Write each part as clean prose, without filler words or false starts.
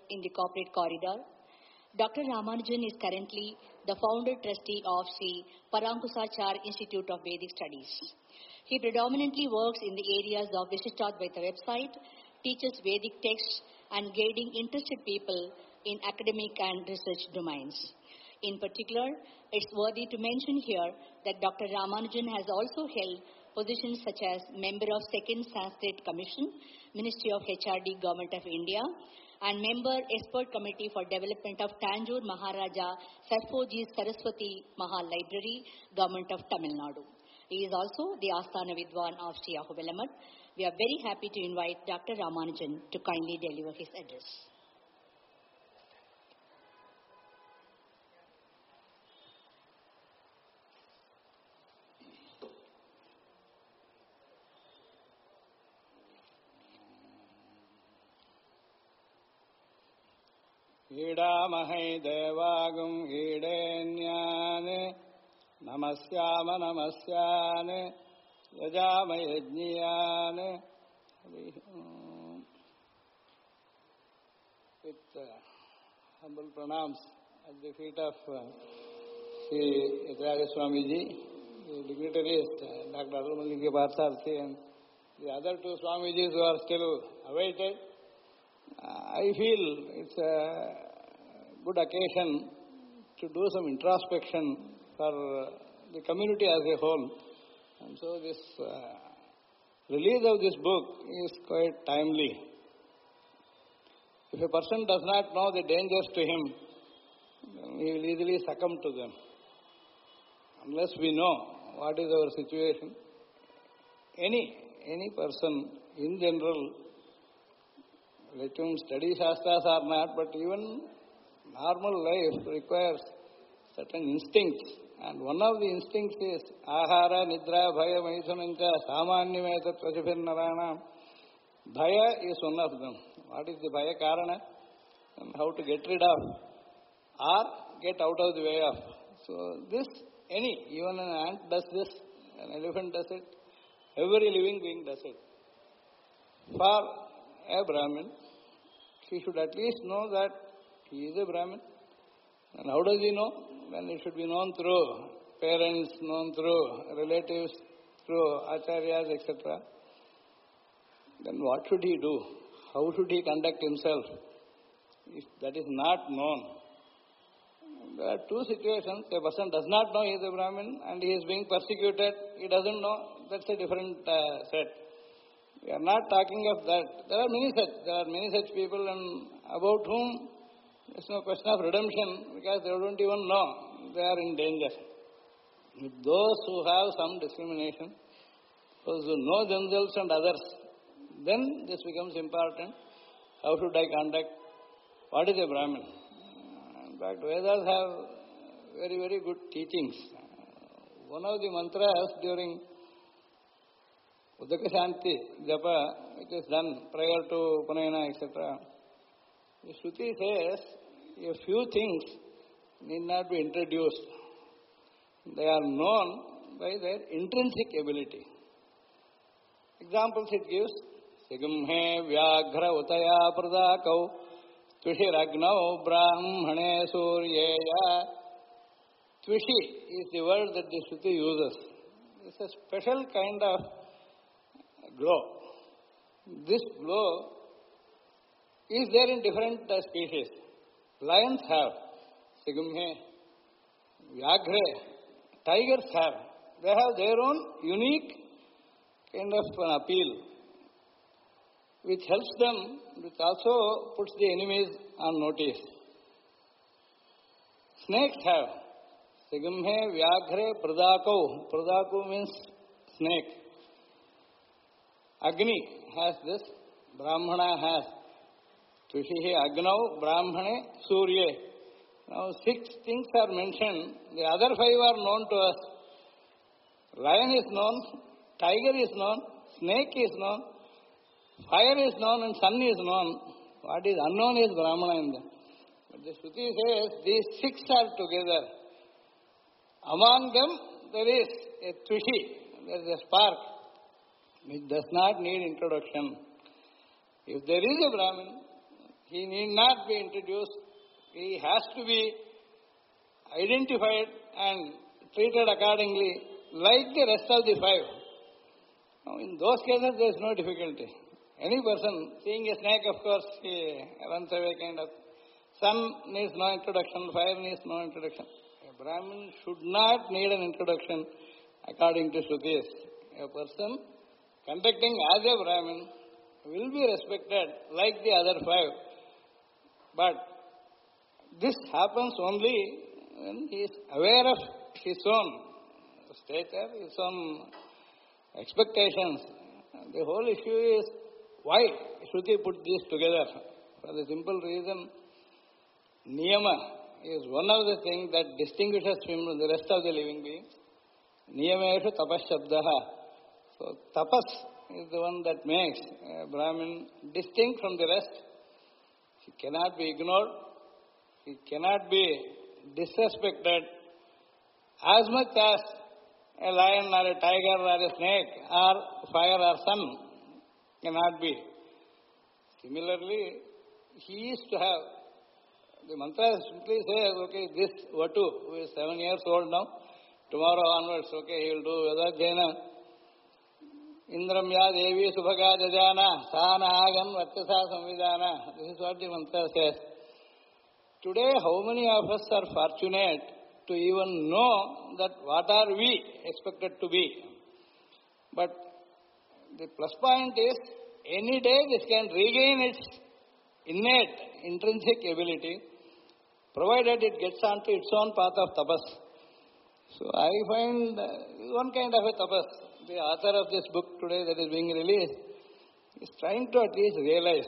in the corporate corridor. Dr. Ramanujan is currently the founder trustee of Sri Parankusachar Institute of Vedic Studies. He predominantly works in the areas of Vishishtadvaita website, teaches Vedic texts, and guiding interested people in academic and research domains. In particular, it's worthy to mention here that Dr. Ramanujan has also held positions such as member of Second Sanskrit Commission, Ministry of HRD, Government of India, and member expert committee for development of Tanjore Maharaja Sarfoji Saraswati Mahal Library, Government of Tamil Nadu. He is also the Asthana Vidwan of Sri Ahuvelamat. We are very happy to invite Dr. Ramanujan to kindly deliver his address. Idamahe devagum idenyane namasyama namasyane yajama yajniyane. With humble pranams at the feet of Sri Yatiraj Swamiji, the dignitaries, Dr. Arumalingya Partharthi and the other two Swamijis who are still awaited. I feel it's a good occasion to do some introspection for the community as a whole. And so this release of this book is quite timely. If a person does not know the dangers to him, then he will easily succumb to them. Unless we know what is our situation, any person in general, let him study Shastras or not, but even normal life requires certain instincts. And one of the instincts is Ahara, Nidra, Bhaya, Maithunancha, Samanyameta, Tvasipirnarana. Bhaya is one of them. What is the Bhaya Karana? And how to get rid of or get out of the way of. So this, even an ant does this, an elephant does it, every living being does it. For a Brahmin, he should at least know that he is a Brahmin. And how does he know? Then it should be known through parents, known through relatives, through acharyas, etc. Then what should he do? How should he conduct himself? If that is not known. There are two situations. A person does not know he is a Brahmin and he is being persecuted. He doesn't know. That's a different set. We are not talking of that. There are many such people, and about whom there is no question of redemption because they don't even know they are in danger. With those who have some discrimination, those who know themselves and others, then this becomes important. How should I conduct? What is a Brahmin? In fact, Vedas have very, very good teachings. One of the mantras during Udaka Shanti Japa, which is done prior to Upanayana, etc. The Shruti says a few things need not be introduced. They are known by their intrinsic ability. Examples it gives: Sigumhe Vyaghra Utaya Pradakau Tvishiragnau Brahmane Suryeya. Tvishi is the word that the Shruti uses. It's a special kind of glow. This glow is there in different species. Lions have Sigumhe, Vyagre, tigers have. They have their own unique kind of an appeal, which helps them, which also puts the enemies on notice. Snakes have Sigumhe, Vyagre, Pradakau. Pradakau means snake. Agni has this, Brahmana has. Tvishihi Agnau, Brahmane, Surye. Now 6 things are mentioned. The other 5 are known to us. Lion is known, tiger is known, snake is known, fire is known, and sun is known. What is unknown is Brahmana in them. But the Shruti says these 6 are together. Among them there is a Tvishi, there is a spark, which does not need introduction. If there is a Brahmin, He need not be introduced. He has to be identified and treated accordingly like the rest of the five. Now, in those cases, there is no difficulty. Any person seeing a snake, of course, he runs away kind of. Sun needs no introduction, fire needs no introduction. A Brahmin should not need an introduction according to Shrutis. A person conducting as a Brahmin will be respected like the other five. But this happens only when he is aware of his own stature, his own expectations. The whole issue is why Shruti put these together. For the simple reason, Niyama is one of the things that distinguishes him from the rest of the living beings. Niyameshu tapas shabdaha. So tapas is the one that makes a Brahmin distinct from the rest. He cannot be ignored. He cannot be disrespected as much as a lion or a tiger or a snake or fire or sun cannot be. Similarly, he is to have, the mantra simply says, okay, this Vatu, who is 7 years old now, tomorrow onwards, okay, he will do Vedadhyayana. Indramya Devi Subhaga Jajana Sahana Agam Vartasa Samvidana. This is what the mantra says. Today, how many of us are fortunate to even know that what are we expected to be? But the plus point is, any day this can regain its innate, intrinsic ability, provided it gets onto its own path of tapas. So I find one kind of a tapas. The author of this book today that is being released is trying to at least realize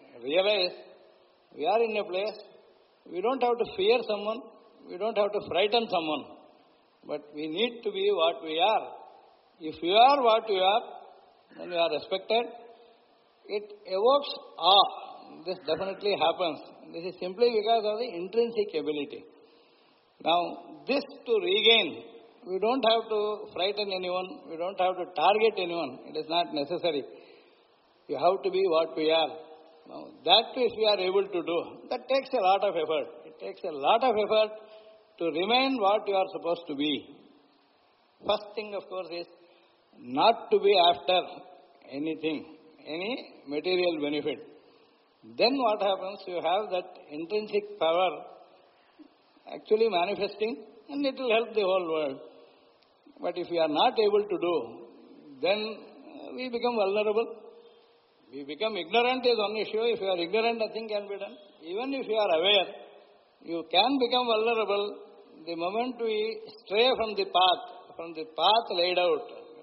we are in a place, we don't have to fear someone, we don't have to frighten someone, but we need to be what we are. If you are what you are, then you are respected. It evokes awe. This definitely happens. This is simply because of the intrinsic ability. Now, this to regain, we don't have to frighten anyone, we don't have to target anyone. It is not necessary. You have to be what we are. Now, that if we are able to do, that takes a lot of effort. It takes a lot of effort to remain what you are supposed to be. First thing, of course, is not to be after anything, any material benefit. Then what happens? You have that intrinsic power actually manifesting, and it will help the whole world. But if we are not able to do, then we become vulnerable. We become ignorant is one issue. If you are ignorant, nothing can be done. Even if you are aware, you can become vulnerable the moment we stray from the path laid out.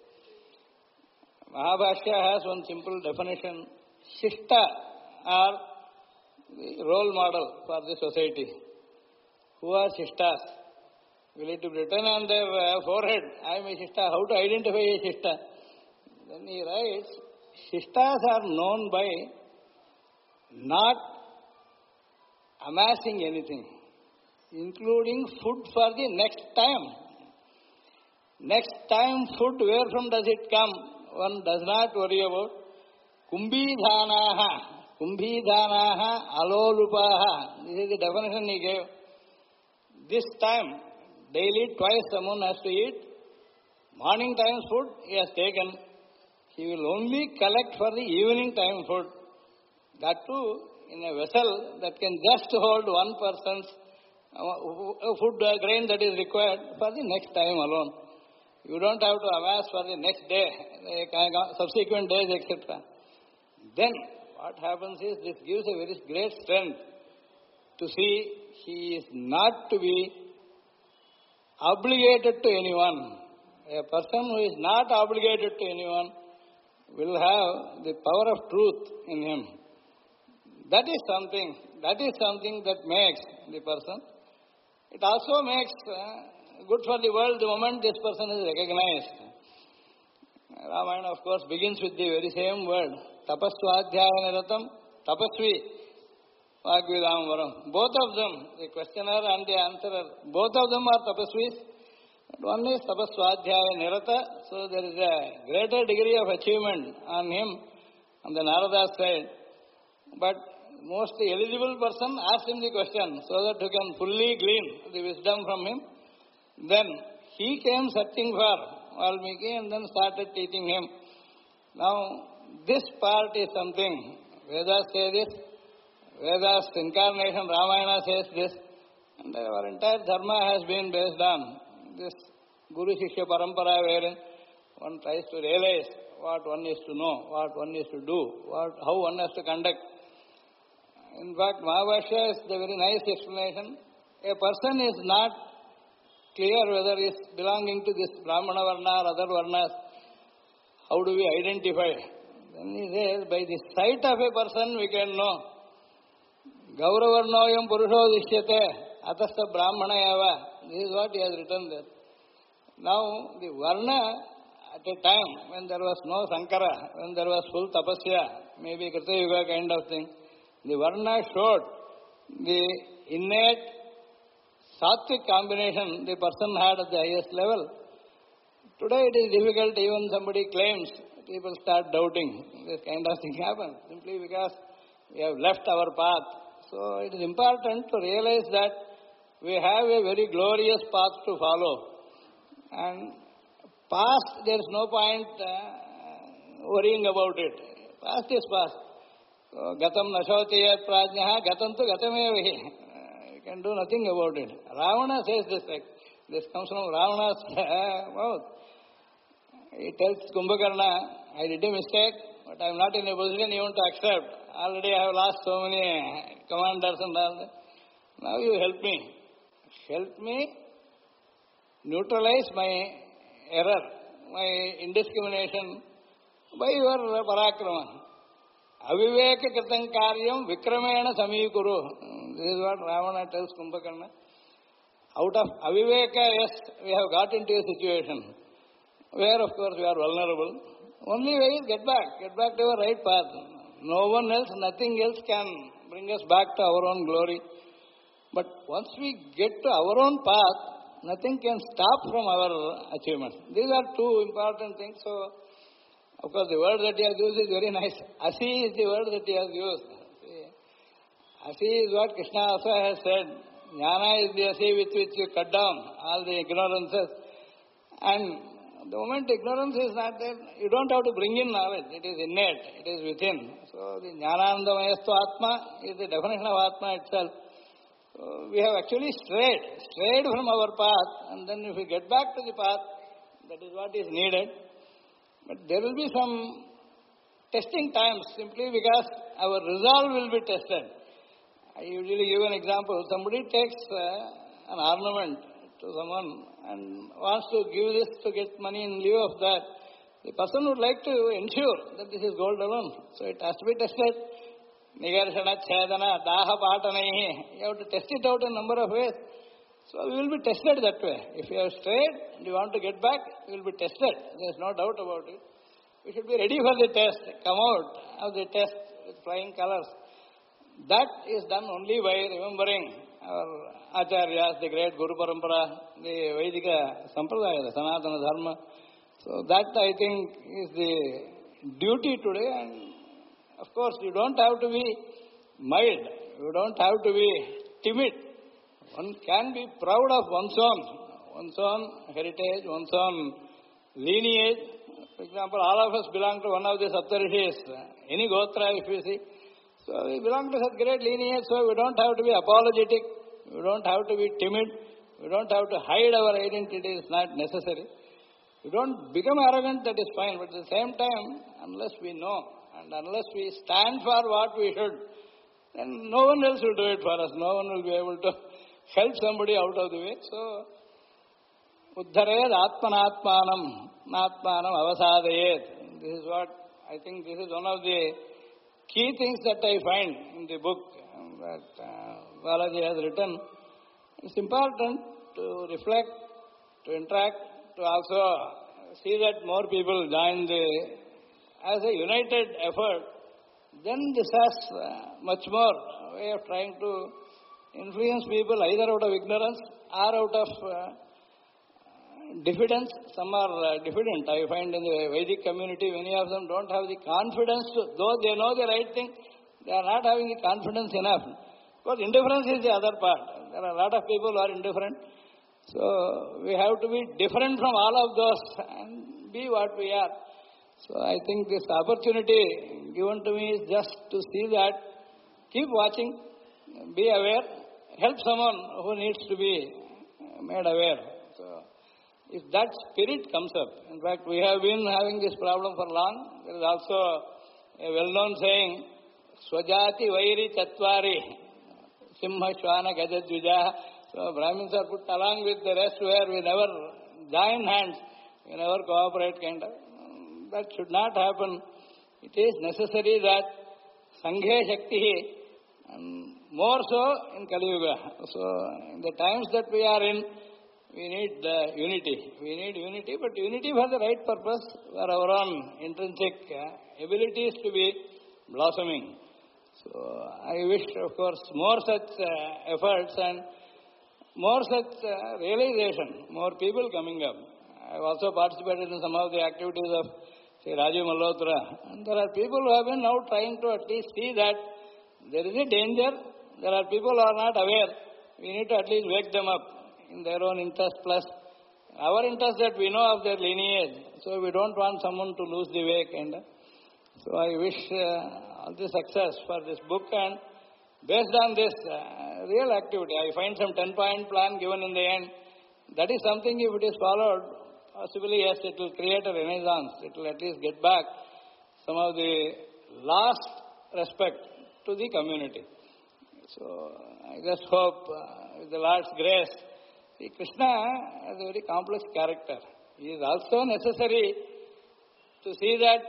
Mahabhashya has one simple definition. Shishta are the role model for the society. Who are Shishtas? Will it be written on their forehead, I am a Shishta? How to identify a Shishta? Then he writes, Shishtas are known by not amassing anything, including food for the next time. Next time food, where from does it come? One does not worry about. Kumbhidhanaha alolupaha. This is the definition he gave. This time, daily twice someone has to eat. Morning time's food he has taken. He will only collect for the evening time food. That too in a vessel that can just hold one person's food grain that is required for the next time alone. You don't have to amass for the next day, subsequent days, etc. Then what happens is this gives a very great strength to see he is not to be obligated to anyone. A person who is not obligated to anyone will have the power of truth in him. That is something that makes the person. It also makes good for the world the moment this person is recognized. Ramayana, of course, begins with the very same word. Tapasvadhyaya niratam, tapasvi, vagvidamvaram. Both of them, the questioner and the answerer, both of them are tapasvis. One is tapasvadhyaya nirata, so there is a greater degree of achievement on him, on the Narada's side. But most eligible person, asked him the question so that you can fully glean the wisdom from him. Then he came searching for Valmiki and then started teaching him. Now, this part is something, Vedas say this, Vedas incarnation, Ramayana says this, and our entire dharma has been based on this Guru Shishya Parampara, wherein one tries to realize what one is to know, what one is to do, how one has to conduct. In fact, Mahabhashya is the very nice explanation. A person is not clear whether he is belonging to this Brahmana Varna or other Varnas. How do we identify? Then he says, by the sight of a person we can know. Gauravarnoyam Purusho Dishyate Atastha Brahmana Yava. This is what he has written there. Now, the Varna, at a time when there was no Sankara, when there was full tapasya, maybe Krita Yuga kind of thing, the Varna showed the innate sattvic combination the person had at the highest level. Today it is difficult, even somebody claims, people start doubting. This kind of thing happens simply because we have left our path. So it is important to realize that we have a very glorious path to follow. And past, there is no point worrying about it. Past is past. So, Gatam nashoti yat prajnaha, gatam tu gatamevahi. You can do nothing about it. Ravana says this. This comes from Ravana's mouth. He tells Kumbhakarna, I did a mistake, but I am not in a position even to accept. Already I have lost so many commanders and all that. Now you help me. Help me neutralize my error, my indiscrimination by your parakrama. Aviveka kritam karyam vikramena samikuru. This is what Ravana tells Kumbhakarna. Out of aviveka, yes, we have got into a situation where, of course, we are vulnerable. Only way is get back to our right path. No one else, nothing else can bring us back to our own glory. But once we get to our own path, nothing can stop from our achievements. These are two important things. So, of course, the word that he has used is very nice. Asi is the word that he has used. Asi is what Krishna also has said. Jnana is the asi with which you cut down all the ignorances. And the moment ignorance is not there, you don't have to bring in knowledge. It is innate. It is within. So, the Jnanandamayastu Atma is the definition of Atma itself. We have actually strayed from our path, and then if we get back to the path, that is what is needed. But there will be some testing times simply because our resolve will be tested. I usually give an example. Somebody takes an ornament to someone and wants to give this to get money in lieu of that. The person would like to ensure that this is gold alone. So it has to be tested. Nigarshana, Chedana, Daha Patanaihi. You have to test it out in a number of ways. So we will be tested that way. If you have strayed and you want to get back, you will be tested. There is no doubt about it. We should be ready for the test. Come out of the test with flying colors. That is done only by remembering our Acharyas, the great Guru Parampara, the Vedika Sampradaya, the Sanatana Dharma. So that, I think, is the duty today. And of course, you don't have to be mild. You don't have to be timid. One can be proud of one's own heritage, one's own lineage. For example, all of us belong to one of the Saptarishis, any Gotra if you see. So we belong to such great lineage, so we don't have to be apologetic. We don't have to be timid. We don't have to hide our identity. It's not necessary. We don't become arrogant, that is fine. But at the same time, unless we know and unless we stand for what we should, then no one else will do it for us. No one will be able to help somebody out of the way. So, Uddhared Atmanatmanam, Natmanam Avasadayet. This is what, I think this is one of the key things that I find in the book that Balaji has written. It's important to reflect, to interact, to also see that more people join as a united effort. Then this has much more way of trying to influence people either out of ignorance or out of diffidence. Some are diffident. I find in the Vedic community, many of them don't have the confidence to, though they know the right thing, They are not having the confidence enough. Because indifference is the other part. There are a lot of people who are indifferent. So we have to be different from all of those and be what we are. So I think this opportunity given to me is just to see that, keep watching, be aware, help someone who needs to be made aware. So if that spirit comes up, in fact we have been having this problem for long. There is also a well-known saying, Swajati Vairi Chatvari, Simha Shwana Gajadvija. So Brahmins are put along with the rest where we never join hands, we never cooperate kind of. That should not happen. It is necessary that Sanghe Shakti, and more so in Kali Yuga. So in the times that we are in, we need unity. We need unity, but unity for the right purpose, for our own intrinsic abilities to be blossoming. So I wish, of course, more such efforts and more such realization, more people coming up. I have also participated in some of the activities of Sri Rajiv Malhotra. And there are people who have been now trying to at least see that there is a danger. There are people who are not aware. We need to at least wake them up in their own interest plus our interest that we know of their lineage. So we don't want someone to lose the way kind of. So I wish all the success for this book, and based on this real activity, I find some 10-point plan given in the end. That is something, if it is followed, possibly yes, it will create a renaissance. It will at least get back some of the lost respect to the community. So I just hope, with the Lord's grace, see, Krishna is a very complex character. He is also necessary to see that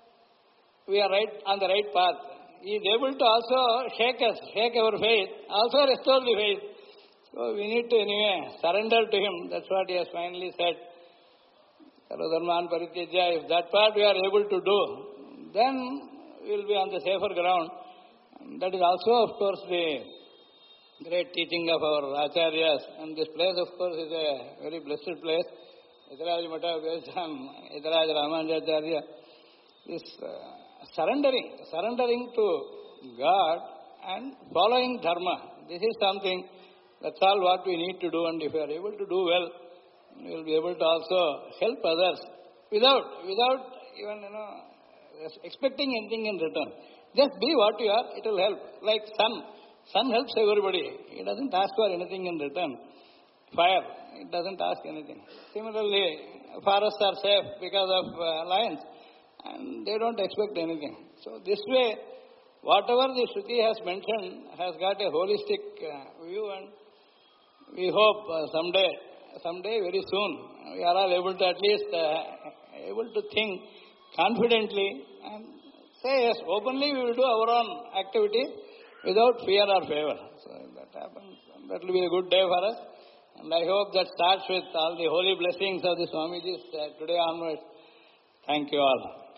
we are right on the right path. He is able to also shake us, shake our faith, also restore the faith. So we need to anyway surrender to Him. That's what He has finally said. Sarvadharman Parityaja. If that part we are able to do, then we will be on the safer ground. That is also, of course, the great teaching of our Acharyas. And this place, of course, is a very blessed place. Yatiraj Mata based on Yatiraj Ramanujacharya. This surrendering to God and following Dharma. This is something, that's all what we need to do. And if we are able to do well, we will be able to also help others without even, expecting anything in return. Just be what you are, it will help. Like sun. Sun helps everybody. It doesn't ask for anything in return. Fire, it doesn't ask anything. Similarly, forests are safe because of lions, and they don't expect anything. So this way, whatever the Shruti has mentioned has got a holistic view, and we hope someday very soon, we are all able to at least able to think confidently and say yes, openly we will do our own activity without fear or favor. So if that happens, that will be a good day for us. And I hope that starts with all the holy blessings of the Swamijis today onwards. Thank you all.